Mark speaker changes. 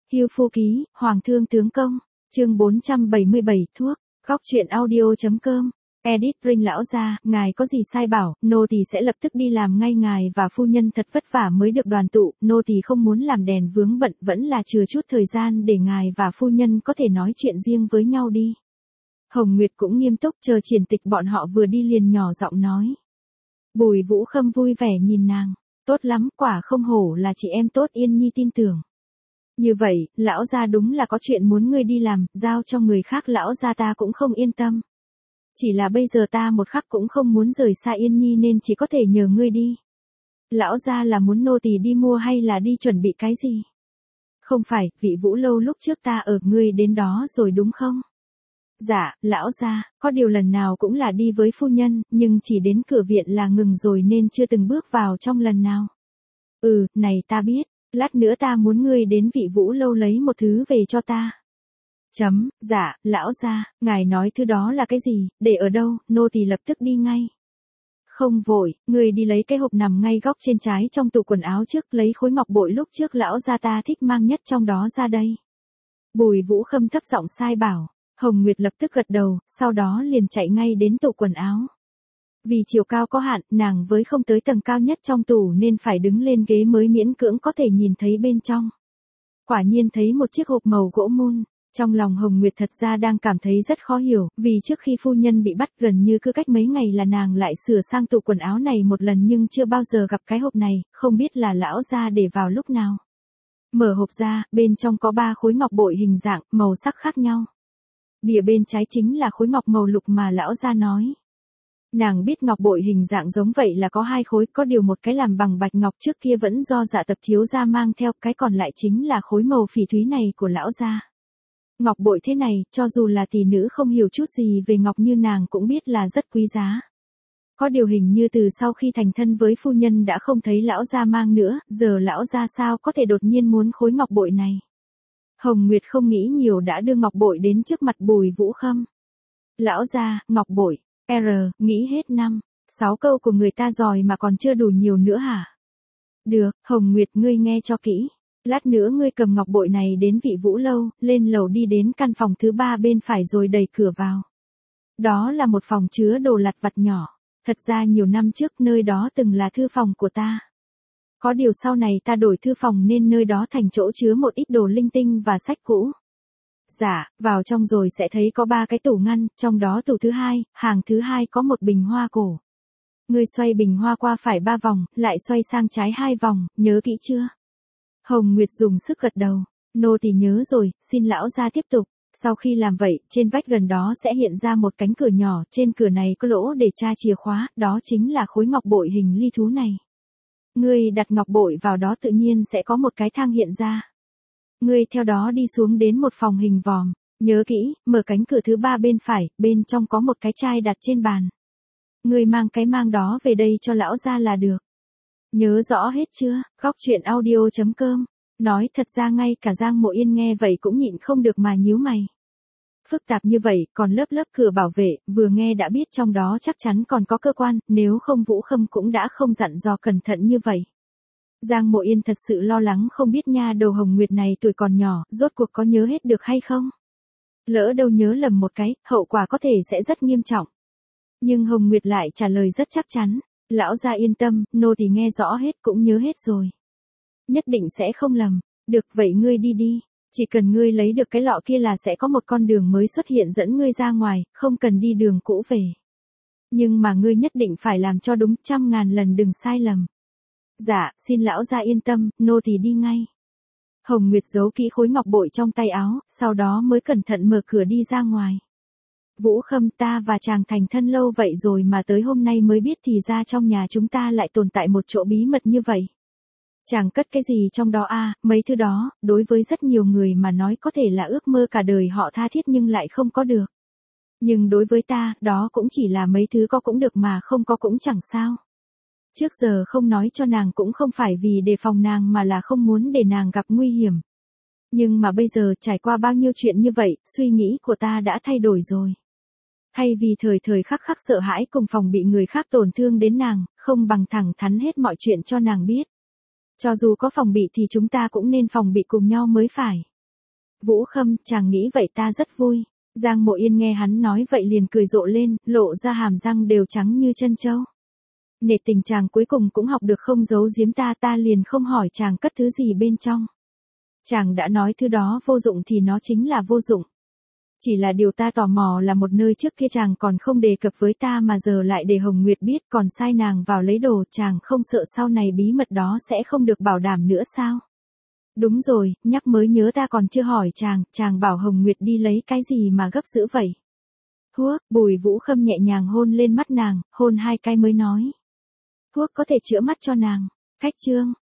Speaker 1: Hưu Phu Ký, Hoàng Thương Tướng Công, chương 477, thuốc, góc truyện audio.com. Edit Ring lão gia, ngài có gì sai bảo, nô tỳ sẽ lập tức đi làm ngay, ngài và phu nhân thật vất vả mới được đoàn tụ, nô tỳ không muốn làm đèn vướng bận, vẫn là chừa chút thời gian để ngài và phu nhân có thể nói chuyện riêng với nhau đi. Hồng Nguyệt cũng nghiêm túc, chờ Triển Tịch bọn họ vừa đi liền nhỏ giọng nói. Bùi Vũ Khâm vui vẻ nhìn nàng, tốt lắm, quả không hổ là chị em tốt, Yên Nhi tin tưởng. Như vậy, lão gia đúng là có chuyện muốn ngươi đi làm, giao cho người khác lão gia ta cũng không yên tâm. Chỉ là bây giờ ta một khắc cũng không muốn rời xa Yên Nhi nên chỉ có thể nhờ ngươi đi. Lão gia là muốn nô tỳ đi mua hay là đi chuẩn bị cái gì? Không phải, vị Vũ lâu lúc trước ta ở, ngươi đến đó rồi đúng không? Dạ, lão gia, có điều lần nào cũng là đi với phu nhân, nhưng chỉ đến cửa viện là ngừng rồi nên chưa từng bước vào trong lần nào. Này ta biết, lát nữa ta muốn ngươi đến vị Vũ lâu lấy một thứ về cho ta. Dạ, lão gia, ngài nói thứ đó là cái gì, để ở đâu, nô tỳ lập tức đi ngay. Không vội, ngươi đi lấy cái hộp nằm ngay góc trên trái trong tủ quần áo trước, lấy khối ngọc bội lúc trước lão gia ta thích mang nhất trong đó ra đây. Bùi Vũ Khâm thấp giọng sai bảo. Hồng Nguyệt lập tức gật đầu, sau đó liền chạy ngay đến tủ quần áo. Vì chiều cao có hạn, nàng với không tới tầng cao nhất trong tủ nên phải đứng lên ghế mới miễn cưỡng có thể nhìn thấy bên trong. Quả nhiên thấy một chiếc hộp màu gỗ mun. Trong lòng Hồng Nguyệt thật ra đang cảm thấy rất khó hiểu, vì trước khi phu nhân bị bắt gần như cứ cách mấy ngày là nàng lại sửa sang tủ quần áo này một lần nhưng chưa bao giờ gặp cái hộp này, không biết là lão gia để vào lúc nào. Mở hộp ra, bên trong có 3 khối ngọc bội hình dạng, màu sắc khác nhau. Bìa bên trái chính là khối ngọc màu lục mà lão gia nói. Nàng biết ngọc bội hình dạng giống vậy là có 2 khối, có điều một cái làm bằng bạch ngọc trước kia vẫn do Dạ Tập thiếu gia mang theo, cái còn lại chính là khối màu phỉ thúy này của lão gia. Ngọc bội thế này, cho dù là tỷ nữ không hiểu chút gì về ngọc như nàng cũng biết là rất quý giá. Có điều hình như từ sau khi thành thân với phu nhân đã không thấy lão gia mang nữa, giờ lão gia sao có thể đột nhiên muốn khối ngọc bội này. Hồng Nguyệt không nghĩ nhiều đã đưa ngọc bội đến trước mặt Bùi Vũ Khâm. Lão gia, ngọc bội, nghĩ hết 5, 6 câu của người ta rồi mà còn chưa đủ nhiều nữa hả? Được, Hồng Nguyệt ngươi nghe cho kỹ. Lát nữa ngươi cầm ngọc bội này đến vị Vũ lâu, lên lầu đi đến căn phòng thứ 3 bên phải rồi đẩy cửa vào. Đó là một phòng chứa đồ lặt vặt nhỏ. Thật ra nhiều năm trước nơi đó từng là thư phòng của ta. Có điều sau này ta đổi thư phòng nên nơi đó thành chỗ chứa một ít đồ linh tinh và sách cũ. Dạ, vào trong rồi sẽ thấy có 3 cái tủ ngăn, trong đó tủ thứ 2, hàng thứ 2 có một bình hoa cổ. Ngươi xoay bình hoa qua phải 3 vòng, lại xoay sang trái 2 vòng, nhớ kỹ chưa? Hồng Nguyệt dùng sức gật đầu, nô tỳ nhớ rồi, xin lão gia tiếp tục. Sau khi làm vậy, trên vách gần đó sẽ hiện ra một cánh cửa nhỏ, trên cửa này có lỗ để tra chìa khóa, đó chính là khối ngọc bội hình ly thú này. Ngươi đặt ngọc bội vào đó tự nhiên sẽ có một cái thang hiện ra. Ngươi theo đó đi xuống đến một phòng hình vòm, nhớ kỹ, mở cánh cửa thứ 3 bên phải, bên trong có một cái chai đặt trên bàn. Ngươi mang cái mang đó về đây cho lão gia là được. Nhớ rõ hết chưa? Góc truyện audio.com. Nói thật ra ngay cả Giang Mộ Yên nghe vậy cũng nhịn không được mà nhíu mày. Phức tạp như vậy, còn lớp cửa bảo vệ, vừa nghe đã biết trong đó chắc chắn còn có cơ quan, nếu không Vũ Khâm cũng đã không dặn dò cẩn thận như vậy. Giang Mộ Yên thật sự lo lắng không biết nha đầu Hồng Nguyệt này tuổi còn nhỏ, rốt cuộc có nhớ hết được hay không? Lỡ đâu nhớ lầm một cái, hậu quả có thể sẽ rất nghiêm trọng. Nhưng Hồng Nguyệt lại trả lời rất chắc chắn. Lão gia yên tâm, nô tỳ nghe rõ hết cũng nhớ hết rồi. Nhất định sẽ không lầm. Được vậy ngươi đi đi. Chỉ cần ngươi lấy được cái lọ kia là sẽ có một con đường mới xuất hiện dẫn ngươi ra ngoài, không cần đi đường cũ về. Nhưng mà ngươi nhất định phải làm cho đúng 100.000 lần đừng sai lầm. Dạ, xin lão gia yên tâm, nô tỳ đi ngay. Hồng Nguyệt giấu kỹ khối ngọc bội trong tay áo, sau đó mới cẩn thận mở cửa đi ra ngoài. Vũ Khâm, ta và chàng thành thân lâu vậy rồi mà tới hôm nay mới biết thì ra trong nhà chúng ta lại tồn tại một chỗ bí mật như vậy. Chàng cất cái gì trong đó à, mấy thứ đó, đối với rất nhiều người mà nói có thể là ước mơ cả đời họ tha thiết nhưng lại không có được. Nhưng đối với ta, đó cũng chỉ là mấy thứ có cũng được mà không có cũng chẳng sao. Trước giờ không nói cho nàng cũng không phải vì đề phòng nàng mà là không muốn để nàng gặp nguy hiểm. Nhưng mà bây giờ trải qua bao nhiêu chuyện như vậy, suy nghĩ của ta đã thay đổi rồi. Thay vì thời khắc khắc sợ hãi cùng phòng bị người khác tổn thương đến nàng, không bằng thẳng thắn hết mọi chuyện cho nàng biết. Cho dù có phòng bị thì chúng ta cũng nên phòng bị cùng nhau mới phải. Vũ Khâm, chàng nghĩ vậy ta rất vui. Giang Mộ Yên nghe hắn nói vậy liền cười rộ lên, lộ ra hàm răng đều trắng như chân trâu. Nể tình chàng cuối cùng cũng học được không giấu giếm ta liền không hỏi chàng cất thứ gì bên trong. Chàng đã nói thứ đó vô dụng thì nó chính là vô dụng. Chỉ là điều ta tò mò là một nơi trước kia chàng còn không đề cập với ta mà giờ lại để Hồng Nguyệt biết còn sai nàng vào lấy đồ, chàng không sợ sau này bí mật đó sẽ không được bảo đảm nữa sao? Đúng rồi, nhắc mới nhớ ta còn chưa hỏi chàng bảo Hồng Nguyệt đi lấy cái gì mà gấp dữ vậy? Thuốc, Bùi Vũ Khâm nhẹ nhàng hôn lên mắt nàng, hôn 2 cái mới nói. Thuốc có thể chữa mắt cho nàng. Khách trương,